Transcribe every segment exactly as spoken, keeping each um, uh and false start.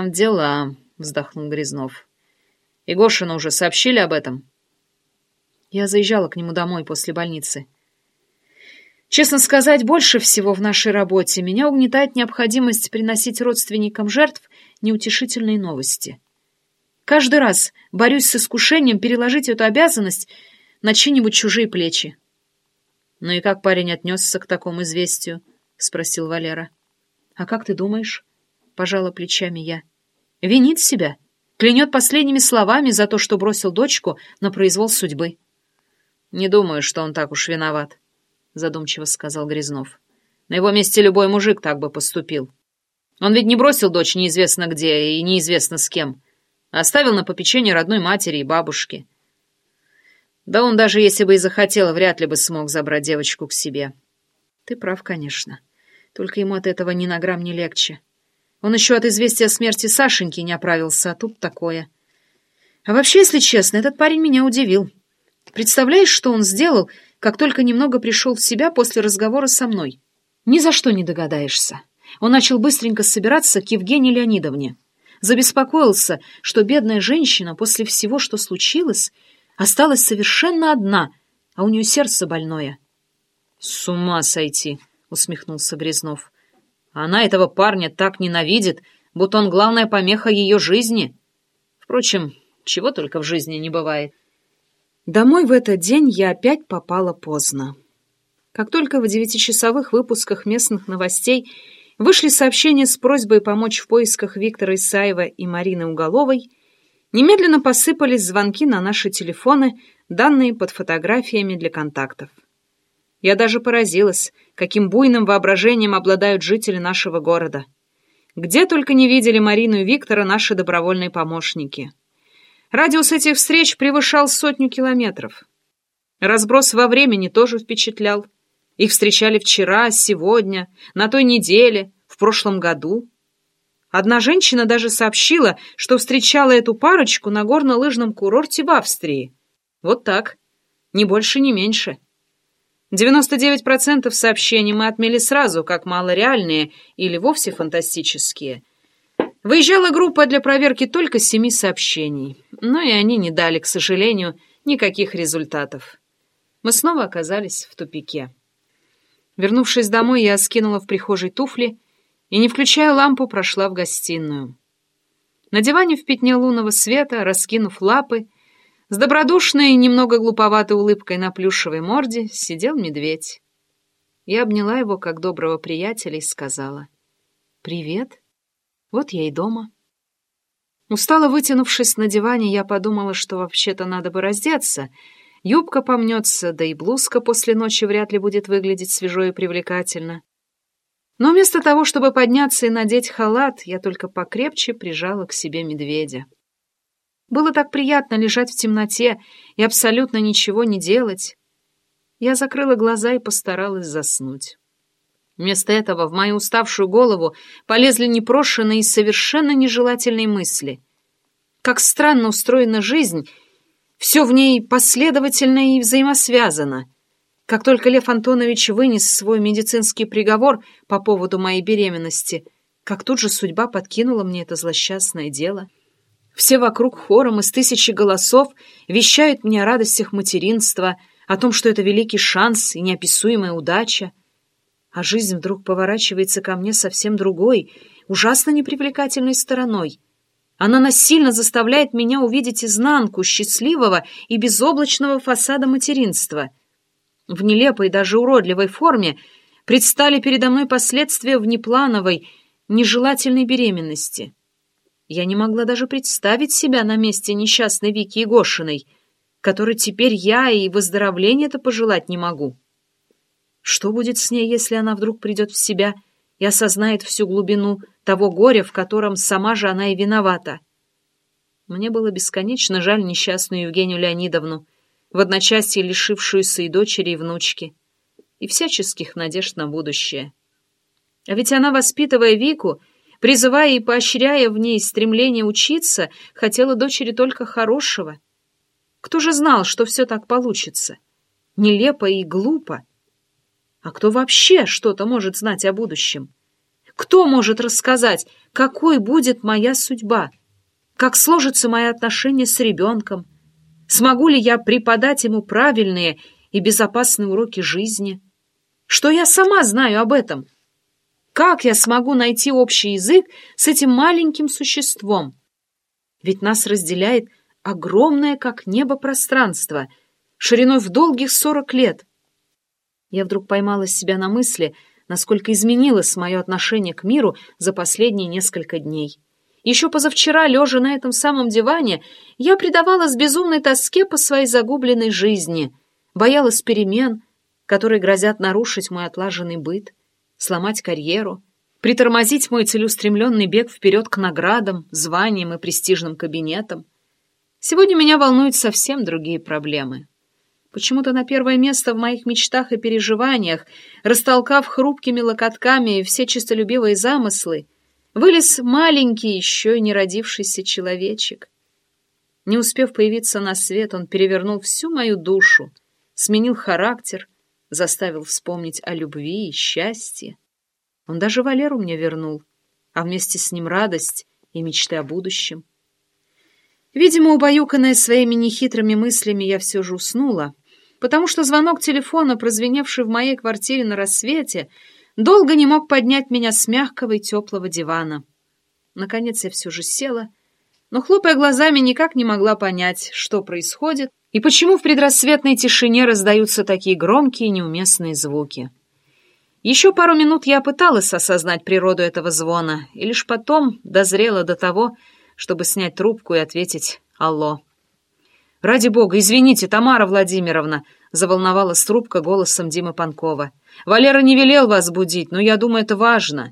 там дела», — вздохнул Грязнов. «И Гошину уже сообщили об этом?» Я заезжала к нему домой после больницы. Честно сказать, больше всего в нашей работе меня угнетает необходимость приносить родственникам жертв неутешительные новости. Каждый раз борюсь с искушением переложить эту обязанность на чьи-нибудь чужие плечи. «Ну и как парень отнесся к такому известию?» — спросил Валера. «А как ты думаешь?» — пожала плечами я. «Винит себя, клянет последними словами за то, что бросил дочку на произвол судьбы». «Не думаю, что он так уж виноват», — задумчиво сказал Грязнов. «На его месте любой мужик так бы поступил. Он ведь не бросил дочь неизвестно где и неизвестно с кем, а оставил на попечение родной матери и бабушки. Да он даже если бы и захотел, вряд ли бы смог забрать девочку к себе». «Ты прав, конечно. Только ему от этого ни на грамм не легче. Он еще от известия о смерти Сашеньки не оправился, а тут такое. А вообще, если честно, этот парень меня удивил. Представляешь, что он сделал, как только немного пришел в себя после разговора со мной? Ни за что не догадаешься. Он начал быстренько собираться к Евгении Леонидовне. Забеспокоился, что бедная женщина после всего, что случилось, осталась совершенно одна, а у нее сердце больное. «С ума сойти!» — усмехнулся Грязнов. «Она этого парня так ненавидит, будто он главная помеха ее жизни. Впрочем, чего только в жизни не бывает». Домой в этот день я опять попала поздно. Как только в девятичасовых выпусках местных новостей вышли сообщения с просьбой помочь в поисках Виктора Исаева и Марины Уголовой, немедленно посыпались звонки на наши телефоны, данные под фотографиями для контактов. Я даже поразилась, каким буйным воображением обладают жители нашего города. Где только не видели Марину и Виктора наши добровольные помощники. Радиус этих встреч превышал сотню километров. Разброс во времени тоже впечатлял. Их встречали вчера, сегодня, на той неделе, в прошлом году. Одна женщина даже сообщила, что встречала эту парочку на горнолыжном курорте в Австрии. Вот так. Ни больше, ни меньше. девяносто девять процентов сообщений мы отмели сразу, как малореальные или вовсе фантастические. Выезжала группа для проверки только семи сообщений, но и они не дали, к сожалению, никаких результатов. Мы снова оказались в тупике. Вернувшись домой, я скинула в прихожей туфли и, не включая лампу, прошла в гостиную. На диване в пятне лунного света, раскинув лапы, с добродушной и немного глуповатой улыбкой на плюшевой морде сидел медведь. Я обняла его, как доброго приятеля, и сказала: «Привет. Вот я и дома». Устало вытянувшись на диване, я подумала, что вообще-то надо бы раздеться. Юбка помнется, да и блузка после ночи вряд ли будет выглядеть свежо и привлекательно. Но вместо того, чтобы подняться и надеть халат, я только покрепче прижала к себе медведя. Было так приятно лежать в темноте и абсолютно ничего не делать. Я закрыла глаза и постаралась заснуть. Вместо этого в мою уставшую голову полезли непрошенные и совершенно нежелательные мысли. Как странно устроена жизнь, все в ней последовательно и взаимосвязано. Как только Лев Антонович вынес свой медицинский приговор по поводу моей беременности, как тут же судьба подкинула мне это злосчастное дело. Все вокруг хором из тысячи голосов вещают мне о радостях материнства, о том, что это великий шанс и неописуемая удача. А жизнь вдруг поворачивается ко мне совсем другой, ужасно непривлекательной стороной. Она насильно заставляет меня увидеть изнанку счастливого и безоблачного фасада материнства. В нелепой, даже уродливой форме предстали передо мной последствия внеплановой, нежелательной беременности. Я не могла даже представить себя на месте несчастной Вики Егошиной, которой теперь я и выздоровления-то пожелать не могу. Что будет с ней, если она вдруг придет в себя и осознает всю глубину того горя, в котором сама же она и виновата? Мне было бесконечно жаль несчастную Евгению Леонидовну, в одночасье лишившуюся и дочери, и внучки, и всяческих надежд на будущее. А ведь она, воспитывая Вику, призывая и поощряя в ней стремление учиться, хотела дочери только хорошего. Кто же знал, что все так получится? Нелепо и глупо. А кто вообще что-то может знать о будущем? Кто может рассказать, какой будет моя судьба? Как сложатся мои отношения с ребенком? Смогу ли я преподать ему правильные и безопасные уроки жизни? Что я сама знаю об этом? Как я смогу найти общий язык с этим маленьким существом? Ведь нас разделяет огромное, как небо, пространство, шириной в долгих сорок лет. Я вдруг поймала себя на мысли, насколько изменилось мое отношение к миру за последние несколько дней. Еще позавчера, лежа на этом самом диване, я предавалась безумной тоске по своей загубленной жизни, боялась перемен, которые грозят нарушить мой отлаженный быт, сломать карьеру, притормозить мой целеустремленный бег вперед к наградам, званиям и престижным кабинетам. Сегодня меня волнуют совсем другие проблемы. Почему-то на первое место в моих мечтах и переживаниях, растолкав хрупкими локотками все честолюбивые замыслы, вылез маленький, еще и не родившийся человечек. Не успев появиться на свет, он перевернул всю мою душу, сменил характер, заставил вспомнить о любви и счастье. Он даже Валеру мне вернул, а вместе с ним радость и мечты о будущем. Видимо, убаюканная своими нехитрыми мыслями, я все же уснула, потому что звонок телефона, прозвеневший в моей квартире на рассвете, долго не мог поднять меня с мягкого и теплого дивана. Наконец я все же села, но, хлопая глазами, никак не могла понять, что происходит и почему в предрассветной тишине раздаются такие громкие и неуместные звуки. Еще пару минут я пыталась осознать природу этого звона, и лишь потом дозрела до того, чтобы снять трубку и ответить «Алло». «Ради бога, извините, Тамара Владимировна», — заволновалась трубка голосом Димы Панкова. «Валера не велел вас будить, но я думаю, это важно».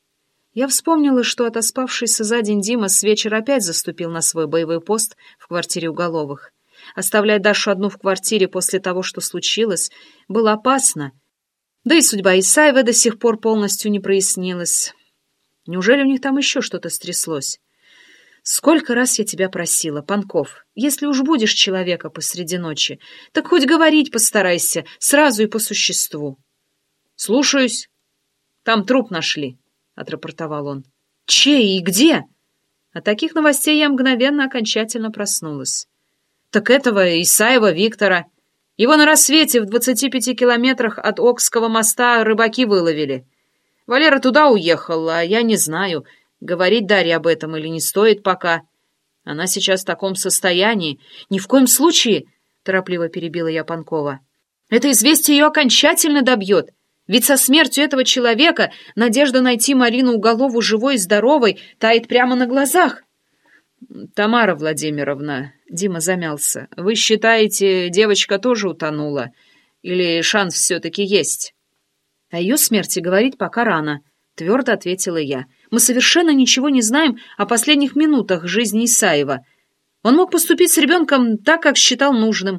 Я вспомнила, что отоспавшийся за день Дима с вечера опять заступил на свой боевой пост в квартире Уголовых. Оставлять Дашу одну в квартире после того, что случилось, было опасно. Да и судьба Исаева до сих пор полностью не прояснилась. Неужели у них там еще что-то стряслось? Сколько раз я тебя просила, Панков, если уж будешь человека посреди ночи, так хоть говорить постарайся, сразу и по существу. — Слушаюсь. Там труп нашли, — отрапортовал он. — Чей и где? От таких новостей я мгновенно окончательно проснулась. — Так этого Исаева Виктора. Его на рассвете в двадцати пяти километрах от Окского моста рыбаки выловили. Валера туда уехал, а я не знаю, говорить Дарье об этом или не стоит пока. Она сейчас в таком состоянии. Ни в коем случае, — торопливо перебила я Панкова. Это известие ее окончательно добьет. Ведь со смертью этого человека надежда найти Марину Уголову живой и здоровой тает прямо на глазах. Тамара Владимировна, — Дима замялся, — вы считаете, девочка тоже утонула? Или шанс все-таки есть? О ее смерти говорить пока рано, — твердо ответила я. Мы совершенно ничего не знаем о последних минутах жизни Исаева. Он мог поступить с ребенком так, как считал нужным.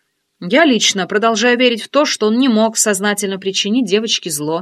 Я лично продолжаю верить в то, что он не мог сознательно причинить девочке зло.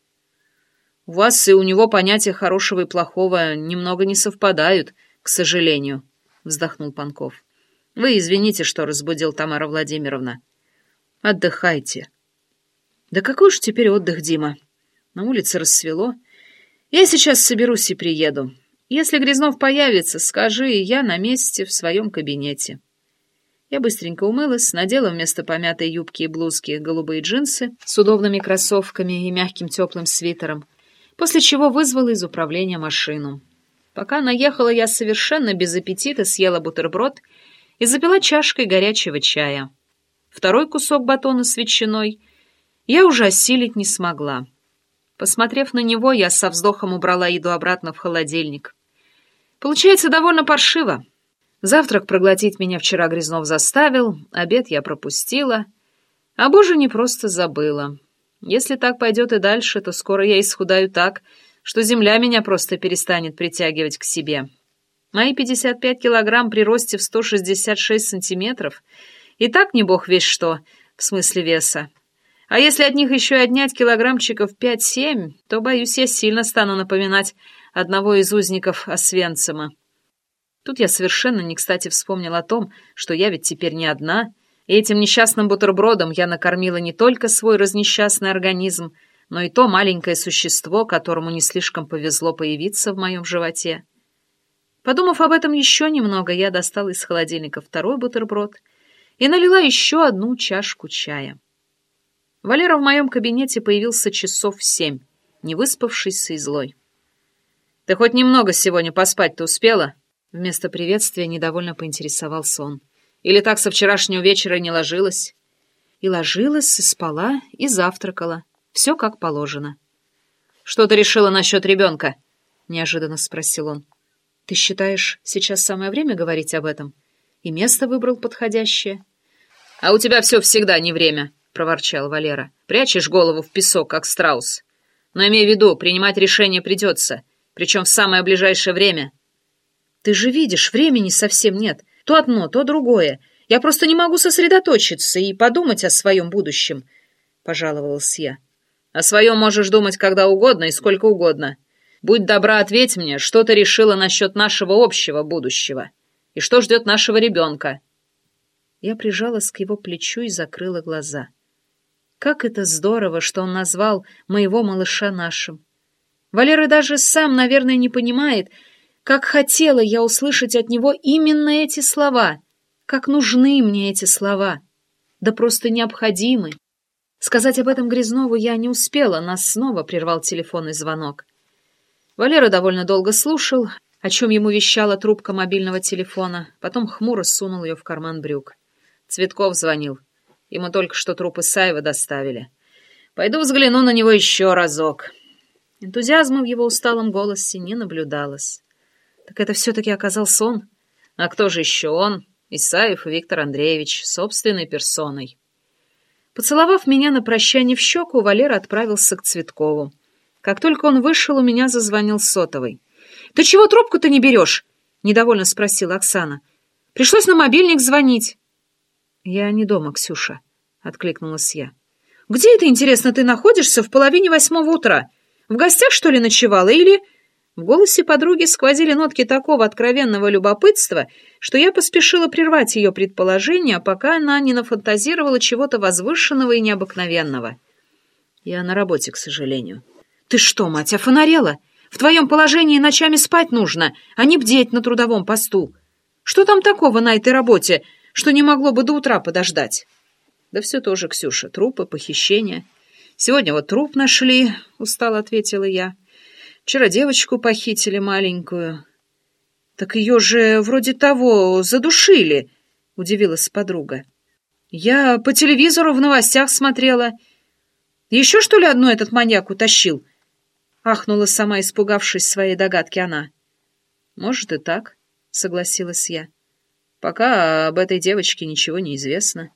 У вас и у него понятия хорошего и плохого немного не совпадают, к сожалению, — вздохнул Панков. Вы извините, что разбудил, Тамара Владимировна. Отдыхайте. Да какой уж теперь отдых, Дима? На улице рассвело. Я сейчас соберусь и приеду. Если Грязнов появится, скажи, я на месте в своем кабинете. Я быстренько умылась, надела вместо помятой юбки и блузки голубые джинсы с удобными кроссовками и мягким теплым свитером, после чего вызвала из управления машину. Пока она ехала, я совершенно без аппетита съела бутерброд и запила чашкой горячего чая. Второй кусок батона с ветчиной я уже осилить не смогла. Посмотрев на него, я со вздохом убрала еду обратно в холодильник. Получается довольно паршиво. Завтрак проглотить меня вчера Грязнов заставил, обед я пропустила, а боже, не просто забыла. Если так пойдет и дальше, то скоро я исхудаю так, что земля меня просто перестанет притягивать к себе. Мои пятьдесят пять килограмм при росте в сто шестьдесят шесть сантиметров и так не бог весть что, в смысле веса. А если от них еще и отнять килограммчиков пять-семь, то, боюсь, я сильно стану напоминать одного из узников Освенцима. Тут я совершенно не кстати вспомнил о том, что я ведь теперь не одна, и этим несчастным бутербродом я накормила не только свой разнесчастный организм, но и то маленькое существо, которому не слишком повезло появиться в моем животе. Подумав об этом еще немного, я достала из холодильника второй бутерброд и налила еще одну чашку чая. Валера в моем кабинете появился часов в семь, не выспавшийся и злой. «Ты хоть немного сегодня поспать-то успела?» Вместо приветствия недовольно поинтересовался он. «Или так со вчерашнего вечера не ложилась?» И ложилась, и спала, и завтракала. Все как положено. «Что ты решила насчет ребенка?» — неожиданно спросил он. «Ты считаешь, сейчас самое время говорить об этом? И место выбрал подходящее?» «А у тебя все всегда не время», — проворчал Валера. «Прячешь голову в песок, как страус. Но имей в виду, принимать решение придется, причем в самое ближайшее время». «Ты же видишь, времени совсем нет. То одно, то другое. Я просто не могу сосредоточиться и подумать о своем будущем», — пожаловалась я. «О своем можешь думать когда угодно и сколько угодно. Будь добра, ответь мне, что ты решила насчет нашего общего будущего и что ждет нашего ребенка». Я прижалась к его плечу и закрыла глаза. Как это здорово, что он назвал моего малыша нашим. Валера даже сам, наверное, не понимает, как хотела я услышать от него именно эти слова, как нужны мне эти слова, да просто необходимы. Сказать об этом Грязнову я не успела, нас снова прервал телефонный звонок. Валера довольно долго слушал, о чем ему вещала трубка мобильного телефона, потом хмуро сунул ее в карман брюк. Цветков звонил. Ему только что труп Исаева доставили. Пойду взгляну на него еще разок. Энтузиазма в его усталом голосе не наблюдалось. Так это все-таки оказался он? А кто же еще он? Исаев Виктор Андреевич, собственной персоной. Поцеловав меня на прощание в щеку, Валера отправился к Цветкову. Как только он вышел, у меня зазвонил сотовый. «Ты чего трубку-то не берешь?» — недовольно спросила Оксана. «Пришлось на мобильник звонить». «Я не дома, Ксюша», — откликнулась я. «Где это, интересно, ты находишься в половине восьмого утра? В гостях, что ли, ночевала или...» В голосе подруги сквозили нотки такого откровенного любопытства, что я поспешила прервать ее предположение, пока она не нафантазировала чего-то возвышенного и необыкновенного. «Я на работе, к сожалению». «Ты что, мать, офонарела? В твоем положении ночами спать нужно, а не бдеть на трудовом посту. Что там такого на этой работе, что не могло бы до утра подождать?» «Да все тоже, Ксюша, трупы, похищения. Сегодня вот труп нашли», — устало ответила я. «Вчера девочку похитили маленькую». «Так ее же вроде того задушили», — удивилась подруга. «Я по телевизору в новостях смотрела. Еще, что ли, одну этот маньяк утащил?» — ахнула сама, испугавшись своей догадки она. «Может и так», — согласилась я. «Пока об этой девочке ничего не известно».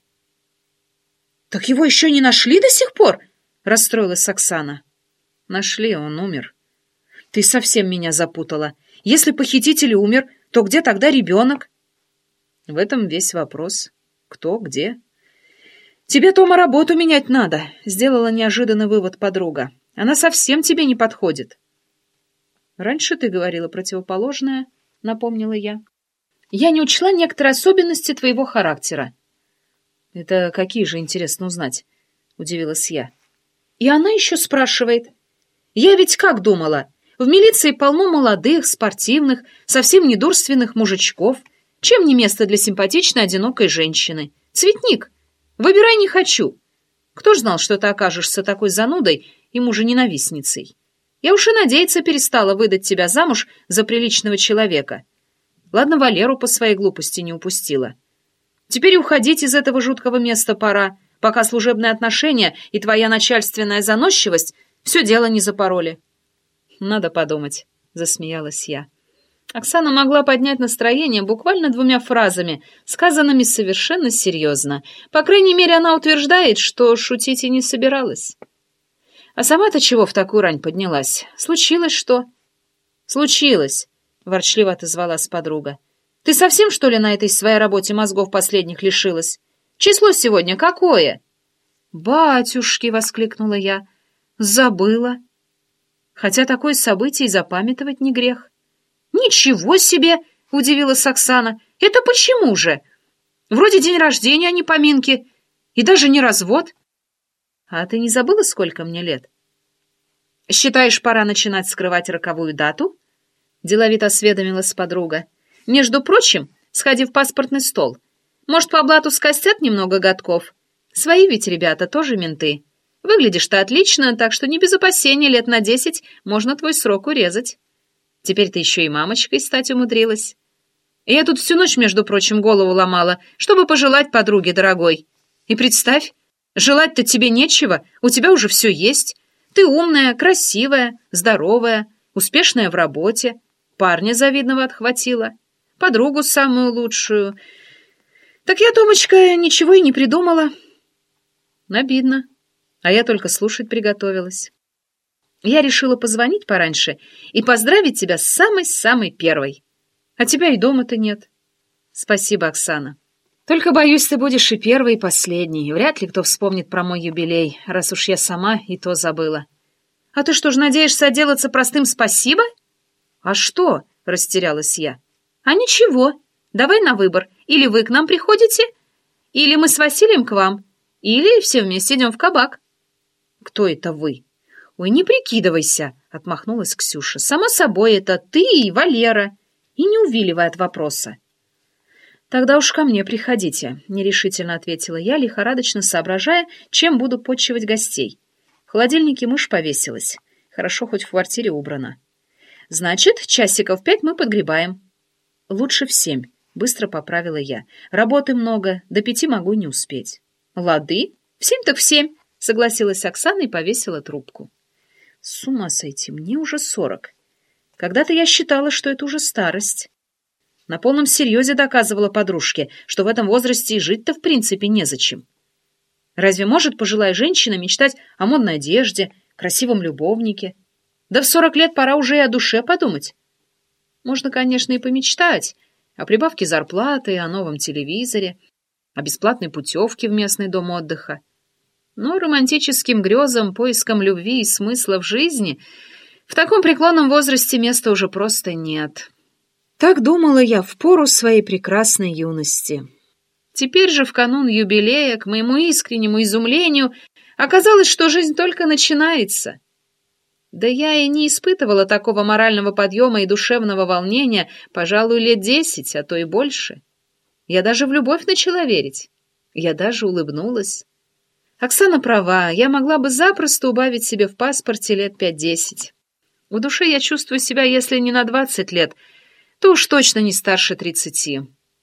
«Так его еще не нашли до сих пор?» — расстроилась Оксана. «Нашли, он умер». «Ты совсем меня запутала. Если похититель умер, то где тогда ребенок?» «В этом весь вопрос. Кто, где?» «Тебе, Тома, работу менять надо», — сделала неожиданный вывод подруга. «Она совсем тебе не подходит». «Раньше ты говорила противоположное», — напомнила я. «Я не учла некоторые особенности твоего характера». «Это какие же, интересно узнать?» — удивилась я. «И она еще спрашивает. Я ведь как думала? В милиции полно молодых, спортивных, совсем недурственных мужичков. Чем не место для симпатичной, одинокой женщины? Цветник. Выбирай не хочу. Кто ж знал, что ты окажешься такой занудой и мужененавистницей? Я уж и надеяться перестала выдать тебя замуж за приличного человека. Ладно, Валеру по своей глупости не упустила. Теперь уходить из этого жуткого места пора, пока служебные отношения и твоя начальственная заносчивость все дело не запороли». «Надо подумать», — засмеялась я. Оксана могла поднять настроение буквально двумя фразами, сказанными совершенно серьезно. По крайней мере, она утверждает, что шутить и не собиралась. «А сама-то чего в такую рань поднялась? Случилось что?» «Случилось», — ворчливо отозвалась подруга. «Ты совсем, что ли, на этой своей работе мозгов последних лишилась? Число сегодня какое?» «Батюшки!» — воскликнула я. «Забыла. Хотя такое событие и запамятовать не грех». «Ничего себе!» — удивилась Оксана. «Это почему же? Вроде день рождения, а не поминки. И даже не развод». «А ты не забыла, сколько мне лет?» Считаешь, пора начинать скрывать роковую дату? Деловито осведомилась подруга. Между прочим, сходи в паспортный стол. Может, по блату скостят немного годков? Свои ведь ребята тоже менты. Выглядишь ты отлично, так что не без опасений лет на десять можно твой срок урезать. Теперь ты еще и мамочкой стать умудрилась. И я тут всю ночь, между прочим, голову ломала, чтобы пожелать подруге дорогой. И представь, желать-то тебе нечего, у тебя уже все есть. Ты умная, красивая, здоровая, успешная в работе, парня завидного отхватила, подругу самую лучшую. Так я, Томочка, ничего и не придумала. Обидно. А я только слушать приготовилась. Я решила позвонить пораньше и поздравить тебя с самой-самой первой. А тебя и дома-то нет. Спасибо, Оксана. Только, боюсь, ты будешь и первой, и последней. Вряд ли кто вспомнит про мой юбилей, раз уж я сама и то забыла. А ты что ж, надеешься отделаться простым спасибо? А что? Растерялась я. А ничего. Давай на выбор. Или вы к нам приходите, или мы с Василием к вам, или все вместе идем в кабак. Кто это вы? Ой, не прикидывайся, отмахнулась Ксюша. Само собой, это ты и Валера. И не увиливай от вопроса. Тогда уж ко мне приходите, нерешительно ответила я, лихорадочно соображая, чем буду почивать гостей. В холодильнике мышь повесилась. Хорошо, хоть в квартире убрано. Значит, часиков пять мы подгребаем. Лучше в семь, быстро поправила я. Работы много, до пяти могу не успеть. Лады, в семь так в семь, согласилась Оксана и повесила трубку. С ума сойти, мне уже сорок. Когда-то я считала, что это уже старость. На полном серьезе доказывала подружке, что в этом возрасте и жить-то в принципе незачем. Разве может пожилая женщина мечтать о модной одежде, красивом любовнике? Да в сорок лет пора уже и о душе подумать. Можно, конечно, и помечтать о прибавке зарплаты, о новом телевизоре, о бесплатной путевке в местный дом отдыха. Но романтическим грезам, поискам любви и смысла в жизни в таком преклонном возрасте места уже просто нет. Так думала я в пору своей прекрасной юности. Теперь же, в канун юбилея, к моему искреннему изумлению, оказалось, что жизнь только начинается. Да я и не испытывала такого морального подъема и душевного волнения, пожалуй, лет десять, а то и больше. Я даже в любовь начала верить. Я даже улыбнулась. Оксана права, я могла бы запросто убавить себе в паспорте лет пять-десять. В душе я чувствую себя, если не на двадцать лет, то уж точно не старше тридцати.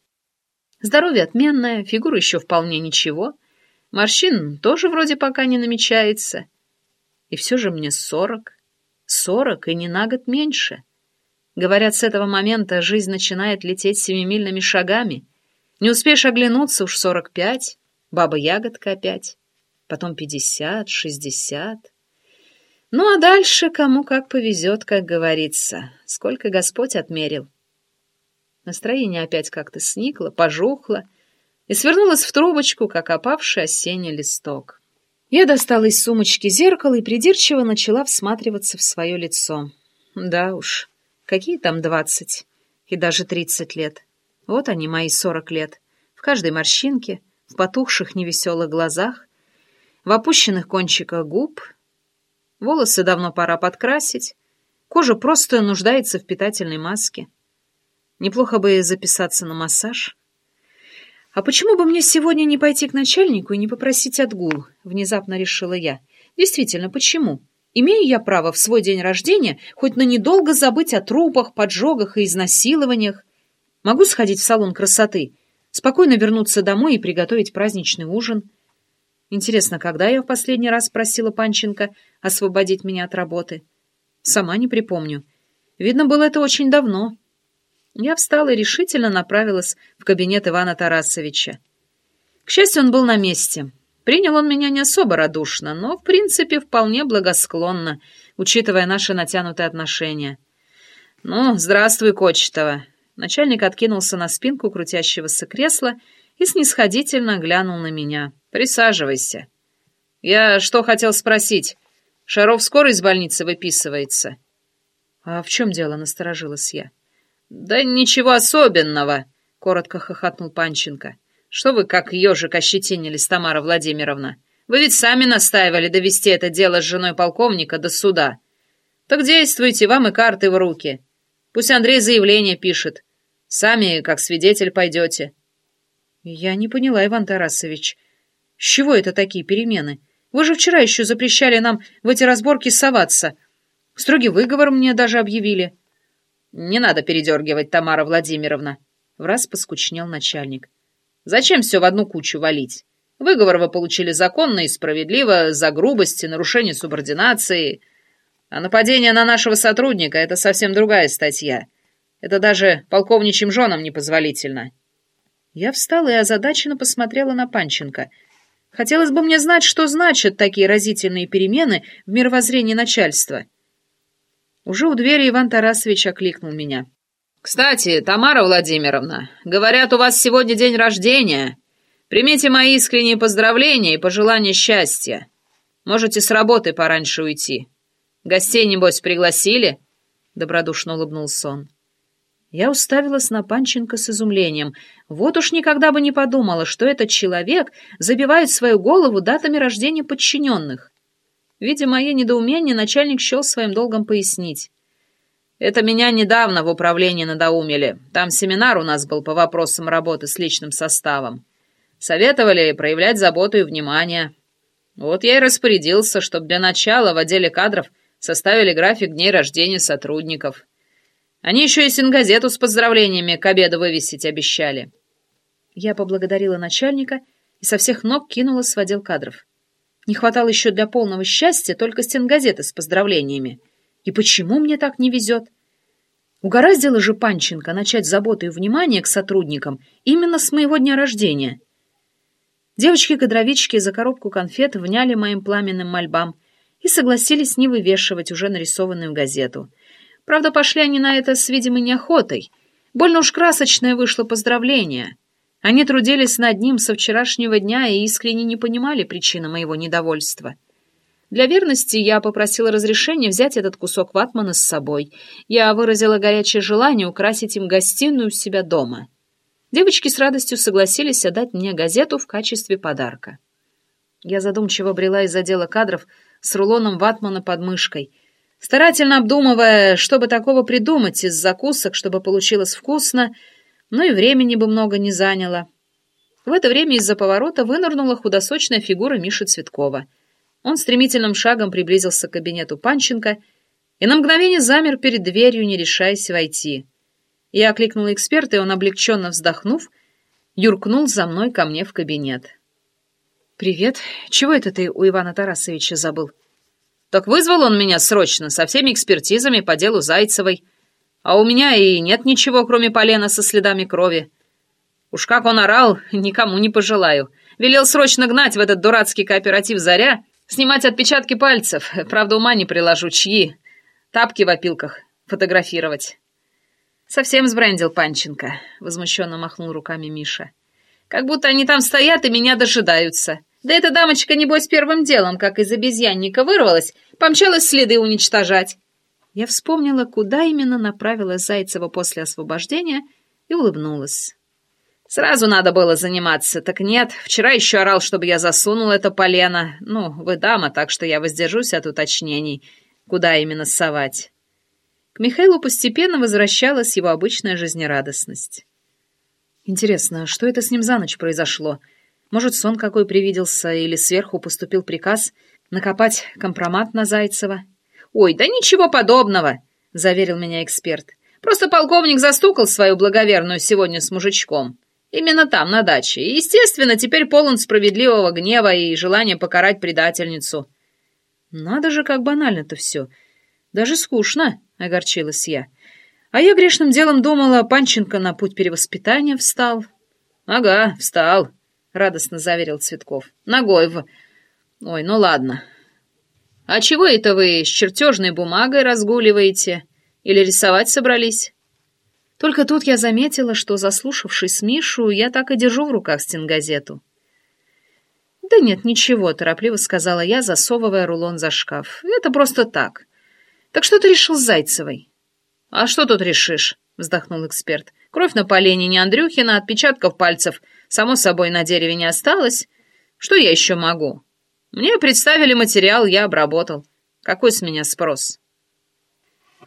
Здоровье отменное, фигура еще вполне ничего, морщин тоже вроде пока не намечается. И все же мне сорок. Сорок и не на год меньше. Говорят, с этого момента жизнь начинает лететь семимильными шагами. Не успеешь оглянуться, уж сорок пять, баба-ягодка опять, потом пятьдесят, шестьдесят. Ну, а дальше кому как повезет, как говорится, сколько Господь отмерил. Настроение опять как-то сникло, пожухло и свернулось в трубочку, как опавший осенний листок. Я достала из сумочки зеркало и придирчиво начала всматриваться в свое лицо. Да уж, какие там двадцать и даже тридцать лет. Вот они, мои сорок лет, в каждой морщинке, в потухших невеселых глазах, в опущенных кончиках губ. Волосы давно пора подкрасить, кожа просто нуждается в питательной маске. Неплохо бы записаться на массаж. «А почему бы мне сегодня не пойти к начальнику и не попросить отгул?» — внезапно решила я. «Действительно, почему? Имею я право в свой день рождения хоть на недолго забыть о трупах, поджогах и изнасилованиях. Могу сходить в салон красоты, спокойно вернуться домой и приготовить праздничный ужин. Интересно, когда я в последний раз просила Панченко освободить меня от работы? Сама не припомню. Видно, было это очень давно». Я встала и решительно направилась в кабинет Ивана Тарасовича. К счастью, он был на месте. Принял он меня не особо радушно, но, в принципе, вполне благосклонно, учитывая наши натянутые отношения. «Ну, здравствуй, Кочетова». Начальник откинулся на спинку крутящегося кресла и снисходительно глянул на меня. «Присаживайся». «Я что хотел спросить? Шаров скоро из больницы выписывается?» «А в чем дело?» — насторожилась я. «Да ничего особенного», — коротко хохотнул Панченко. «Что вы как ежик ощетинились, Тамара Владимировна? Вы ведь сами настаивали довести это дело с женой полковника до суда. Так действуйте, вам и карты в руки. Пусть Андрей заявление пишет. Сами, как свидетель, пойдете. Я не поняла, Иван Тарасович. С чего это такие перемены? Вы же вчера еще запрещали нам в эти разборки соваться. Строгий выговор мне даже объявили. Не надо передергивать, Тамара Владимировна. Враз поскучнел начальник. Зачем все в одну кучу валить? Выговор вы получили законно и справедливо за грубость и нарушение субординации. А нападение на нашего сотрудника — это совсем другая статья. Это даже полковничьим женам непозволительно. Я встала и озадаченно посмотрела на Панченко. Хотелось бы мне знать, что значат такие разительные перемены в мировоззрении начальства. Уже у двери Иван Тарасович окликнул меня. «Кстати, Тамара Владимировна, говорят, у вас сегодня день рождения. Примите мои искренние поздравления и пожелания счастья. Можете с работы пораньше уйти. Гостей, небось, пригласили?» Добродушно улыбнулся он. Я уставилась на Панченко с изумлением. Вот уж никогда бы не подумала, что этот человек забивает свою голову датами рождения подчиненных. Видя мое недоумение, начальник счел своим долгом пояснить. «Это меня недавно в управлении надоумили. Там семинар у нас был по вопросам работы с личным составом. Советовали проявлять заботу и внимание. Вот я и распорядился, чтобы для начала в отделе кадров составили график дней рождения сотрудников. Они еще и сингазету с поздравлениями к обеду вывесить обещали». Я поблагодарила начальника и со всех ног кинулась в отдел кадров. Не хватало еще для полного счастья только стенгазеты с поздравлениями. И почему мне так не везет? Угораздило же Панченко начать заботу и внимание к сотрудникам именно с моего дня рождения. Девочки-кадровички за коробку конфет вняли моим пламенным мольбам и согласились не вывешивать уже нарисованную газету. Правда, пошли они на это с видимой неохотой. Больно уж красочное вышло поздравление. Они трудились над ним со вчерашнего дня и искренне не понимали причины моего недовольства. Для верности я попросила разрешения взять этот кусок ватмана с собой. Я выразила горячее желание украсить им гостиную у себя дома. Девочки с радостью согласились отдать мне газету в качестве подарка. Я задумчиво брела из отдела кадров с рулоном ватмана под мышкой, старательно обдумывая, что бы такого придумать из закусок, чтобы получилось вкусно, но и времени бы много не заняло. В это время из-за поворота вынырнула худосочная фигура Миши Цветкова. Он стремительным шагом приблизился к кабинету Панченко и на мгновение замер перед дверью, не решаясь войти. Я окликнула эксперта, и он, облегченно вздохнув, юркнул за мной ко мне в кабинет. «Привет. Чего это ты у Ивана Тарасовича забыл?» «Так вызвал он меня срочно, со всеми экспертизами по делу Зайцевой. А у меня и нет ничего, кроме полена со следами крови. Уж как он орал, никому не пожелаю. Велел срочно гнать в этот дурацкий кооператив «Заря», снимать отпечатки пальцев, правда, ума не приложу, чьи. Тапки в опилках фотографировать». «Совсем сбрендил Панченко», — возмущенно махнул руками Миша. «Как будто они там стоят и меня дожидаются. Да эта дамочка, небось, первым делом, как из обезьянника вырвалась, помчалась следы уничтожать». Я вспомнила, куда именно направила Зайцева после освобождения, и улыбнулась. «Сразу надо было заниматься, так нет. Вчера еще орал, чтобы я засунул это полено. Ну, вы дама, так что я воздержусь от уточнений, куда именно совать». К Михаилу постепенно возвращалась его обычная жизнерадостность. «Интересно, что это с ним за ночь произошло? Может, сон какой привиделся, или сверху поступил приказ накопать компромат на Зайцева?» «Ой, да ничего подобного», — заверил меня эксперт. «Просто полковник застукал свою благоверную сегодня с мужичком. Именно там, на даче. И, естественно, теперь полон справедливого гнева и желания покарать предательницу». «Надо же, как банально-то все. Даже скучно», — огорчилась я. «А я грешным делом думала, Панченко на путь перевоспитания встал». «Ага, встал», — радостно заверил Цветков. «Ногой в... Ой, ну ладно». «А чего это вы с чертежной бумагой разгуливаете? Или рисовать собрались?» Только тут я заметила, что, заслушавшись Мишу, я так и держу в руках стенгазету. «Да нет, ничего», — торопливо сказала я, засовывая рулон за шкаф. «Это просто так. Так что ты решил с Зайцевой?» «А что тут решишь?» — вздохнул эксперт. «Кровь на полене не Андрюхина, отпечатков пальцев, само собой, на дереве не осталось. Что я еще могу? Мне представили материал, я обработал. Какой с меня спрос?»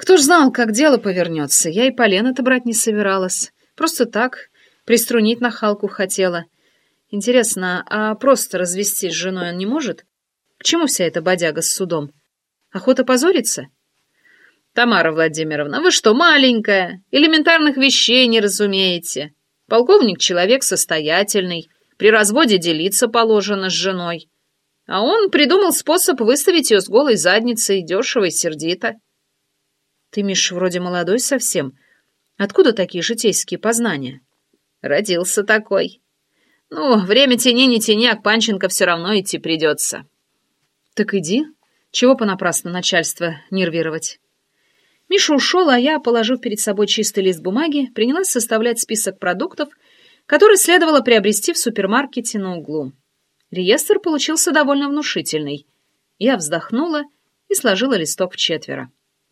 Кто ж знал, как дело повернется? Я и полено-то брать не собиралась. Просто так, приструнить нахалку хотела. Интересно, а просто развестись с женой он не может? К чему вся эта бодяга с судом? Охота позориться? Тамара Владимировна, вы что, маленькая? Элементарных вещей не разумеете. Полковник человек состоятельный, при разводе делиться положено с женой. А он придумал способ выставить ее с голой задницей, дешево и сердито. Ты, Миш, вроде молодой совсем. Откуда такие житейские познания? Родился такой. Ну, время тяни, не тяни, а к Панченко все равно идти придется. Так иди. Чего понапрасну начальство нервировать? Миша ушел, а я, положив перед собой чистый лист бумаги, принялась составлять список продуктов, которые следовало приобрести в супермаркете на углу. Реестр получился довольно внушительный. Я вздохнула и сложила листок вчетверо.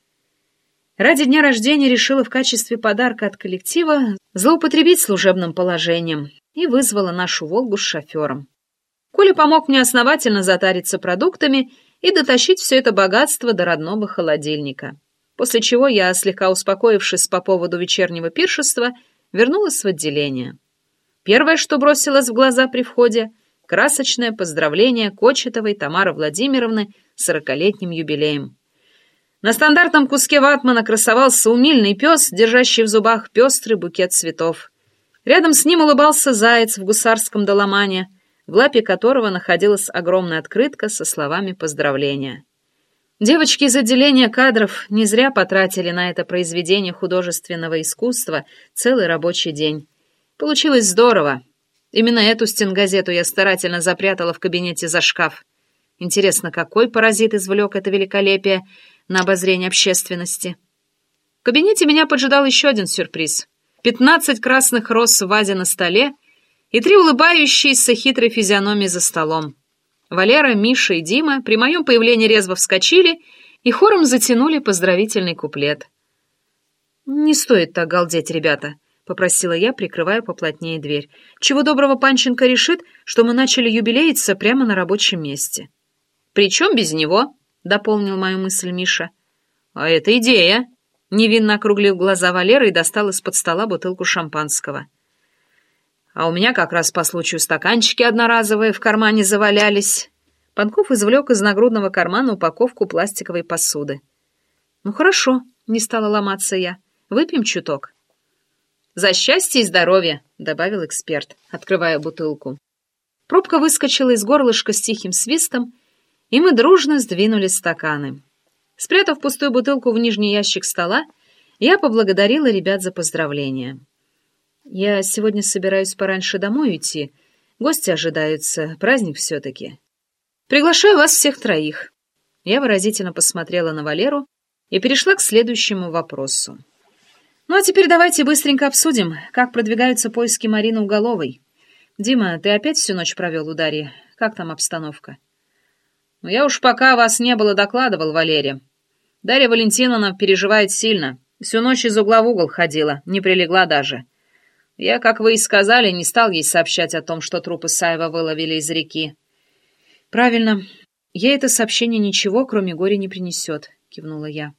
Ради дня рождения решила в качестве подарка от коллектива злоупотребить служебным положением и вызвала нашу «Волгу» с шофером. Коля помог мне основательно затариться продуктами и дотащить все это богатство до родного холодильника. После чего я, слегка успокоившись по поводу вечернего пиршества, вернулась в отделение. Первое, что бросилось в глаза при входе — красочное поздравление Кочетовой Тамары Владимировны с сорокалетним юбилеем. На стандартном куске ватмана красовался умильный пес, держащий в зубах пестрый букет цветов. Рядом с ним улыбался заяц в гусарском доломане, в лапе которого находилась огромная открытка со словами поздравления. Девочки из отделения кадров не зря потратили на это произведение художественного искусства целый рабочий день. Получилось здорово. Именно эту стенгазету я старательно запрятала в кабинете за шкаф. Интересно, какой паразит извлек это великолепие на обозрение общественности? В кабинете меня поджидал еще один сюрприз. Пятнадцать красных роз в вазе на столе и три улыбающиеся хитрой физиономии за столом. Валера, Миша и Дима при моем появлении резво вскочили и хором затянули поздравительный куплет. «Не стоит так галдеть, ребята», — попросила я, прикрывая поплотнее дверь. «Чего доброго Панченко решит, что мы начали юбилеиться прямо на рабочем месте». «Причем без него?» — дополнил мою мысль Миша. «А это идея!» — невинно округлил глаза Валера и достал из-под стола бутылку шампанского. «А у меня как раз по случаю стаканчики одноразовые в кармане завалялись». Панков извлек из нагрудного кармана упаковку пластиковой посуды. «Ну хорошо», — не стала ломаться я. «Выпьем чуток». «За счастье и здоровье», — добавил эксперт, открывая бутылку. Пробка выскочила из горлышка с тихим свистом, и мы дружно сдвинули стаканы. Спрятав пустую бутылку в нижний ящик стола, я поблагодарила ребят за поздравления. «Я сегодня собираюсь пораньше домой уйти. Гости ожидаются, праздник все-таки. Приглашаю вас всех троих». Я выразительно посмотрела на Валеру и перешла к следующему вопросу. «Ну а теперь давайте быстренько обсудим, как продвигаются поиски Марины Уголовой. Дима, ты опять всю ночь провел у Дарьи? Как там обстановка?» «Ну я уж пока вас не было докладывал, Валерия. Дарья Валентиновна переживает сильно. Всю ночь из угла в угол ходила, не прилегла даже. Я, как вы и сказали, не стал ей сообщать о том, что труп Исаева выловили из реки». «Правильно. Ей это сообщение ничего, кроме горя, не принесет», — кивнула я.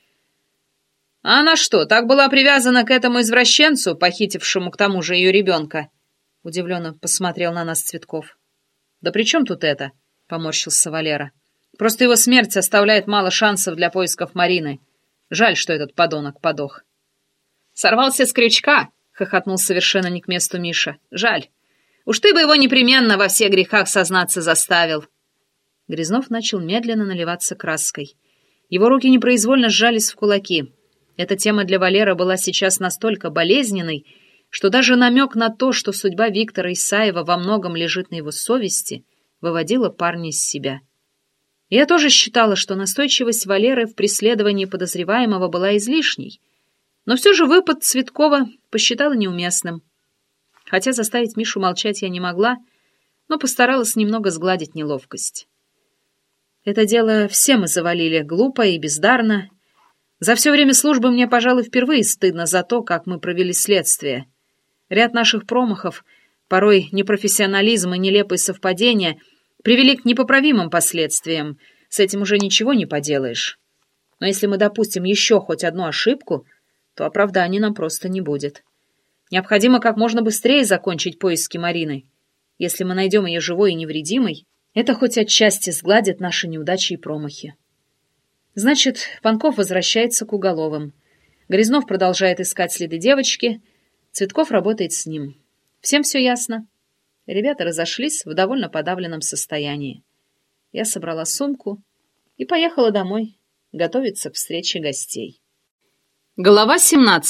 «А она что, так была привязана к этому извращенцу, похитившему к тому же ее ребенка?» — удивленно посмотрел на нас Цветков. «Да при чем тут это?» — поморщился Валера. «Просто его смерть оставляет мало шансов для поисков Марины. Жаль, что этот подонок подох». «Сорвался с крючка!» — хохотнул совершенно не к месту Миша. «Жаль. Уж ты бы его непременно во всех грехах сознаться заставил». Грязнов начал медленно наливаться краской. Его руки непроизвольно сжались в кулаки. Эта тема для Валеры была сейчас настолько болезненной, что даже намек на то, что судьба Виктора Исаева во многом лежит на его совести, выводила парня из себя. Я тоже считала, что настойчивость Валеры в преследовании подозреваемого была излишней, но все же выпад Цветкова посчитала неуместным. Хотя заставить Мишу молчать я не могла, но постаралась немного сгладить неловкость. Это дело все мы завалили, глупо и бездарно. За все время службы мне, пожалуй, впервые стыдно за то, как мы провели следствие. Ряд наших промахов, порой непрофессионализм и нелепые совпадения, привели к непоправимым последствиям. С этим уже ничего не поделаешь. Но если мы допустим еще хоть одну ошибку, то оправданий нам просто не будет. Необходимо как можно быстрее закончить поиски Марины. Если мы найдем ее живой и невредимой, это хоть отчасти сгладит наши неудачи и промахи. Значит, Панков возвращается к Уголовым. Грязнов продолжает искать следы девочки. Цветков работает с ним. Всем все ясно. Ребята разошлись в довольно подавленном состоянии. Я собрала сумку и поехала домой готовиться к встрече гостей. Глава семнадцатая.